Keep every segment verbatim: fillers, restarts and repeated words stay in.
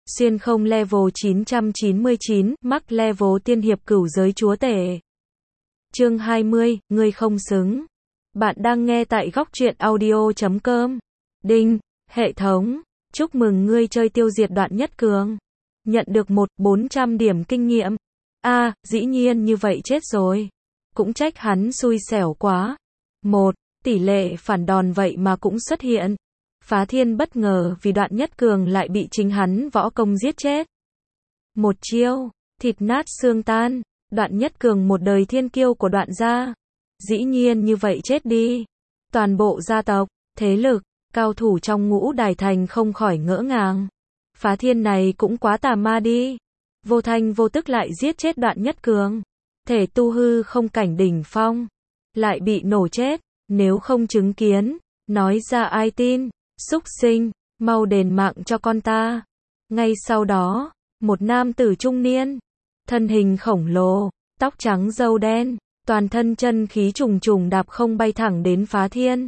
Xuyên không level chín trăm chín mươi chín, mắc level tiên hiệp cửu giới chúa tể. Chương hai mươi, ngươi không xứng. Bạn đang nghe tại góc truyện audio chấm com. Đinh, hệ thống. Chúc mừng ngươi chơi tiêu diệt Đoạn Nhất Cường. Nhận được một nghìn bốn trăm điểm kinh nghiệm. A, à, dĩ nhiên như vậy chết rồi. Cũng trách hắn xui xẻo quá. Một, tỷ lệ phản đòn vậy mà cũng xuất hiện. Phá Thiên bất ngờ vì Đoạn Nhất Cường lại bị chính hắn võ công giết chết. Một chiêu, thịt nát xương tan. Đoạn Nhất Cường một đời thiên kiêu của Đoạn gia. Dĩ nhiên như vậy chết đi. Toàn bộ gia tộc, thế lực, cao thủ trong ngũ đài thành không khỏi ngỡ ngàng. Phá Thiên này cũng quá tà ma đi. Vô thanh vô tức lại giết chết Đoạn Nhất Cường. Thể tu hư không cảnh đỉnh phong. Lại bị nổ chết. Nếu không chứng kiến, nói ra ai tin. Súc sinh, mau đền mạng cho con ta. Ngay sau đó, một nam tử trung niên. Thân hình khổng lồ, tóc trắng râu đen. Toàn thân chân khí trùng trùng đạp không bay thẳng đến Phá Thiên.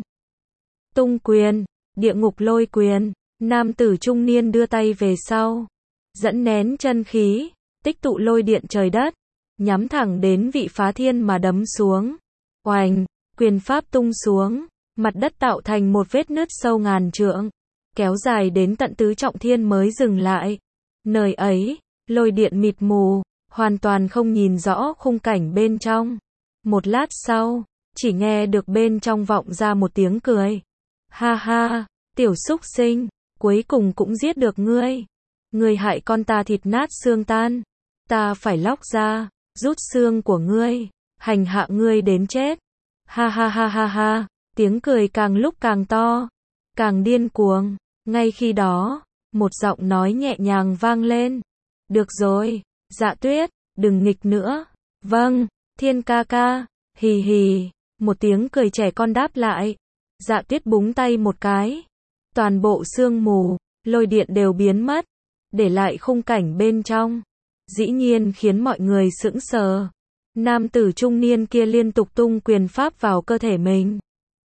Tung quyền, địa ngục lôi quyền. Nam tử trung niên đưa tay về sau. Dẫn nén chân khí, tích tụ lôi điện trời đất. Nhắm thẳng đến vị Phá Thiên mà đấm xuống. Oành, quyền pháp tung xuống. Mặt đất tạo thành một vết nứt sâu ngàn trượng. Kéo dài đến tận tứ trọng thiên mới dừng lại. Nơi ấy, lôi điện mịt mù. Hoàn toàn không nhìn rõ khung cảnh bên trong. Một lát sau, chỉ nghe được bên trong vọng ra một tiếng cười. Ha ha, tiểu súc sinh, cuối cùng cũng giết được ngươi. Ngươi hại con ta thịt nát xương tan. Ta phải lóc ra, rút xương của ngươi, hành hạ ngươi đến chết. Ha ha ha ha ha, tiếng cười càng lúc càng to, càng điên cuồng. Ngay khi đó, một giọng nói nhẹ nhàng vang lên. Được rồi, Dạ Tuyết, đừng nghịch nữa. Vâng, Thiên ca ca, hì hì, một tiếng cười trẻ con đáp lại. Dạ Tuyết búng tay một cái. Toàn bộ sương mù, lôi điện đều biến mất, để lại khung cảnh bên trong. Dĩ nhiên khiến mọi người sững sờ. Nam tử trung niên kia liên tục tung quyền pháp vào cơ thể mình.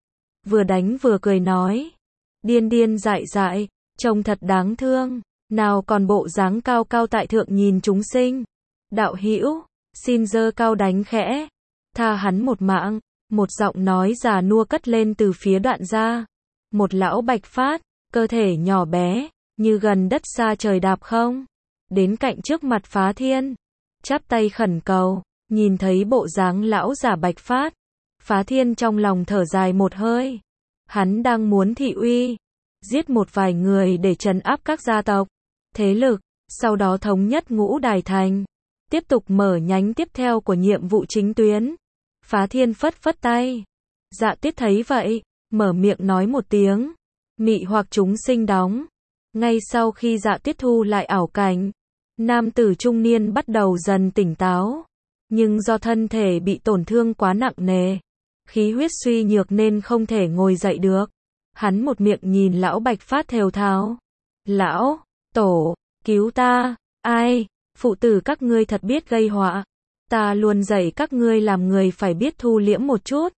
Vừa đánh vừa cười nói. Điên điên dại dại, trông thật đáng thương. Nào còn bộ dáng cao cao tại thượng nhìn chúng sinh. Đạo hữu, xin giơ cao đánh khẽ. Tha hắn một mạng. Một giọng nói già nua cất lên từ phía Đoạn gia. Một lão bạch phát, cơ thể nhỏ bé, như gần đất xa trời đạp không. Đến cạnh trước mặt Phá Thiên. Chắp tay khẩn cầu, nhìn thấy bộ dáng lão giả bạch phát. Phá Thiên trong lòng thở dài một hơi. Hắn đang muốn thị uy. Giết một vài người để trấn áp các gia tộc, thế lực, sau đó thống nhất ngũ đài thành. Tiếp tục mở nhánh tiếp theo của nhiệm vụ chính tuyến. Phá Thiên phất phất tay. Dạ Tuyết thấy vậy, mở miệng nói một tiếng. Mị hoặc chúng sinh đóng. Ngay sau khi Dạ Tuyết thu lại ảo cảnh, nam tử trung niên bắt đầu dần tỉnh táo. Nhưng do thân thể bị tổn thương quá nặng nề, khí huyết suy nhược nên không thể ngồi dậy được. Hắn một miệng nhìn lão bạch phát thều thào. Lão tổ, cứu ta. Ai, phụ tử các ngươi thật biết gây họa. Ta luôn dạy các ngươi làm người phải biết thu liễm một chút.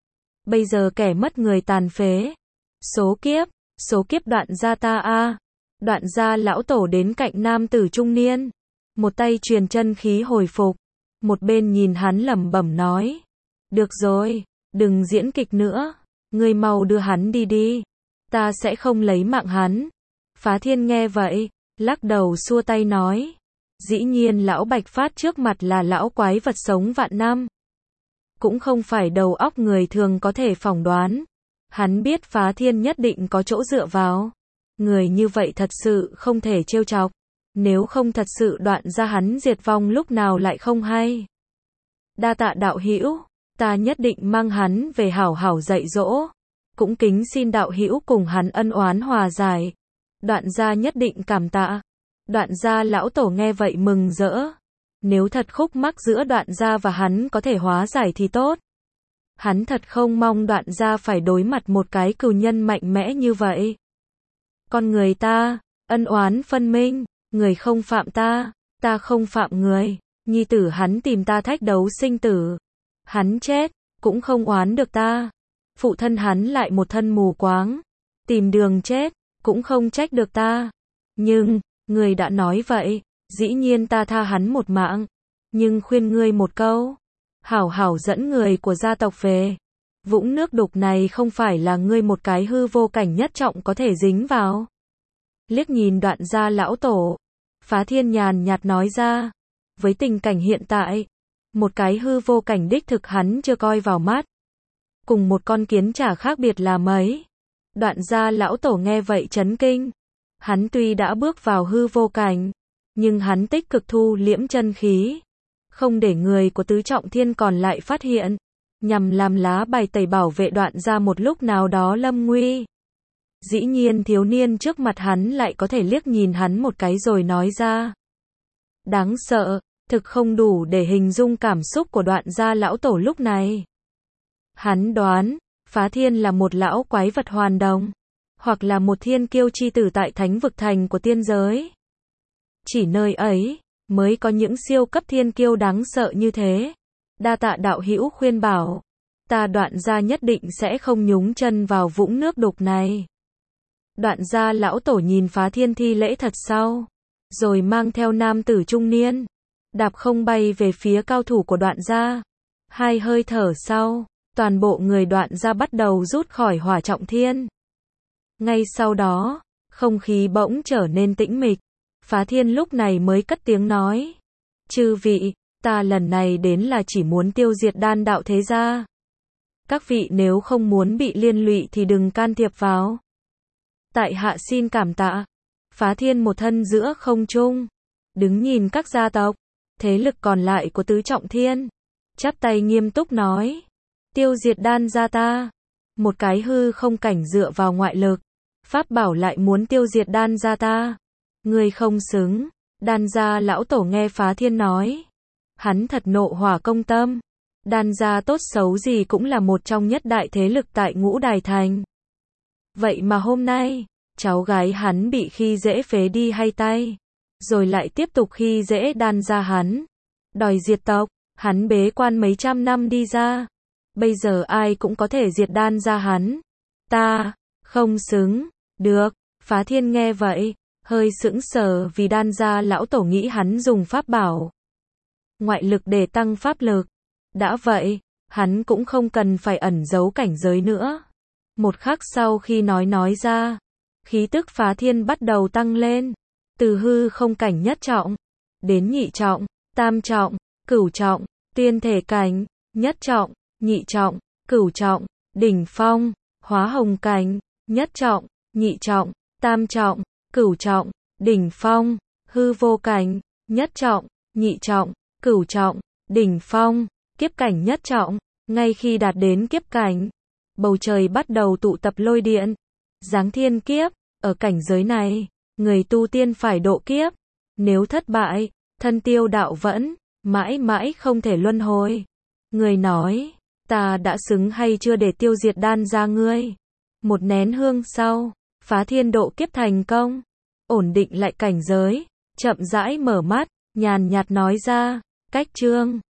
Bây giờ kẻ mất người tàn phế. Số kiếp, số kiếp Đoạn gia ta a. Đoạn gia lão tổ đến cạnh nam tử trung niên. Một tay truyền chân khí hồi phục. Một bên nhìn hắn lẩm bẩm nói. Được rồi, đừng diễn kịch nữa. Ngươi mau đưa hắn đi đi. Ta sẽ không lấy mạng hắn. Phá Thiên nghe vậy, lắc đầu xua tay nói. Dĩ nhiên lão bạch phát trước mặt là lão quái vật sống vạn năm. Cũng không phải đầu óc người thường có thể phỏng đoán. Hắn biết Phá Thiên nhất định có chỗ dựa vào. Người như vậy thật sự không thể trêu chọc. Nếu không thật sự Đoạn ra hắn diệt vong lúc nào lại không hay. Đa tạ đạo hữu, ta nhất định mang hắn về hảo hảo dạy dỗ. Cũng kính xin đạo hữu cùng hắn ân oán hòa giải. Đoạn gia nhất định cảm tạ. Đoạn gia lão tổ nghe vậy mừng rỡ. Nếu thật khúc mắc giữa Đoạn gia và hắn có thể hóa giải thì tốt. Hắn thật không mong Đoạn gia phải đối mặt một cái cừu nhân mạnh mẽ như vậy. Con người ta, ân oán phân minh, người không phạm ta, ta không phạm người. Nhi tử hắn tìm ta thách đấu sinh tử. Hắn chết, cũng không oán được ta. Phụ thân hắn lại một thân mù quáng, tìm đường chết, cũng không trách được ta. Nhưng, Ngươi đã nói vậy, dĩ nhiên ta tha hắn một mạng. Nhưng khuyên ngươi một câu, hảo hảo dẫn người của gia tộc về. Vũng nước đục này không phải là ngươi một cái hư vô cảnh nhất trọng có thể dính vào. Liếc nhìn Đoạn gia lão tổ, Phá Thiên nhàn nhạt nói ra, với tình cảnh hiện tại, một cái hư vô cảnh đích thực hắn chưa coi vào mắt. Cùng một con kiến chả khác biệt là mấy. Đoạn gia lão tổ nghe vậy chấn kinh. Hắn tuy đã bước vào hư vô cảnh, nhưng hắn tích cực thu liễm chân khí, không để người của tứ trọng thiên còn lại phát hiện, nhằm làm lá bài tẩy bảo vệ Đoạn gia một lúc nào đó lâm nguy. Dĩ nhiên thiếu niên trước mặt hắn lại có thể liếc nhìn hắn một cái rồi nói ra. Đáng sợ, thực không đủ để hình dung cảm xúc của Đoạn gia lão tổ lúc này. Hắn đoán, Phá Thiên là một lão quái vật hoàn đồng, hoặc là một thiên kiêu chi tử tại thánh vực thành của tiên giới. Chỉ nơi ấy, mới có những siêu cấp thiên kiêu đáng sợ như thế. Đa tạ đạo hữu khuyên bảo, ta Đoạn gia nhất định sẽ không nhúng chân vào vũng nước đục này. Đoạn gia lão tổ nhìn Phá Thiên thi lễ thật sau, rồi mang theo nam tử trung niên, đạp không bay về phía cao thủ của Đoạn gia. Hai hơi thở sau, toàn bộ người Đoạn gia bắt đầu rút khỏi hỏa trọng thiên. Ngay sau đó, không khí bỗng trở nên tĩnh mịch. Phá Thiên lúc này mới cất tiếng nói. Chư vị, ta lần này đến là chỉ muốn tiêu diệt đan đạo thế gia. Các vị nếu không muốn bị liên lụy thì đừng can thiệp vào. Tại hạ xin cảm tạ. Phá Thiên một thân giữa không trung, đứng nhìn các gia tộc, thế lực còn lại của tứ trọng thiên, chắp tay nghiêm túc nói. Tiêu diệt đan gia ta. Một cái hư không cảnh dựa vào ngoại lực, pháp bảo lại muốn tiêu diệt đan gia ta. Ngươi không xứng. Đan gia lão tổ nghe Phá Thiên nói, hắn thật nộ hỏa công tâm. Đan gia tốt xấu gì cũng là một trong nhất đại thế lực tại Ngũ Đài Thành. Vậy mà hôm nay, cháu gái hắn bị khi dễ phế đi hay tay, rồi lại tiếp tục khi dễ đan gia hắn, đòi diệt tộc. Hắn bế quan mấy trăm năm đi ra, bây giờ ai cũng có thể diệt đan gia hắn. Ta không xứng. Được. Phá Thiên nghe vậy, hơi sững sờ vì đan gia lão tổ nghĩ hắn dùng pháp bảo ngoại lực để tăng pháp lực. Đã vậy, hắn cũng không cần phải ẩn giấu cảnh giới nữa. Một khắc sau khi nói nói ra, khí tức Phá Thiên bắt đầu tăng lên, từ hư không cảnh nhất trọng, đến nhị trọng, tam trọng, cửu trọng, tiên thể cảnh, nhất trọng, nhị trọng, cửu trọng, đỉnh phong, hóa hồng cảnh, nhất trọng, nhị trọng, tam trọng, cửu trọng, đỉnh phong, hư vô cảnh, nhất trọng, nhị trọng, cửu trọng, đỉnh phong, kiếp cảnh nhất trọng. Ngay khi đạt đến kiếp cảnh, bầu trời bắt đầu tụ tập lôi điện, giáng thiên kiếp. Ở cảnh giới này, người tu tiên phải độ kiếp, nếu thất bại, thân tiêu đạo vẫn, mãi mãi không thể luân hồi. Người nói, ta đã xứng hay chưa để tiêu diệt đan gia ngươi? Một nén hương sau, Phá Thiên độ kiếp thành công, ổn định lại cảnh giới, chậm rãi mở mắt, nhàn nhạt nói ra, cách chương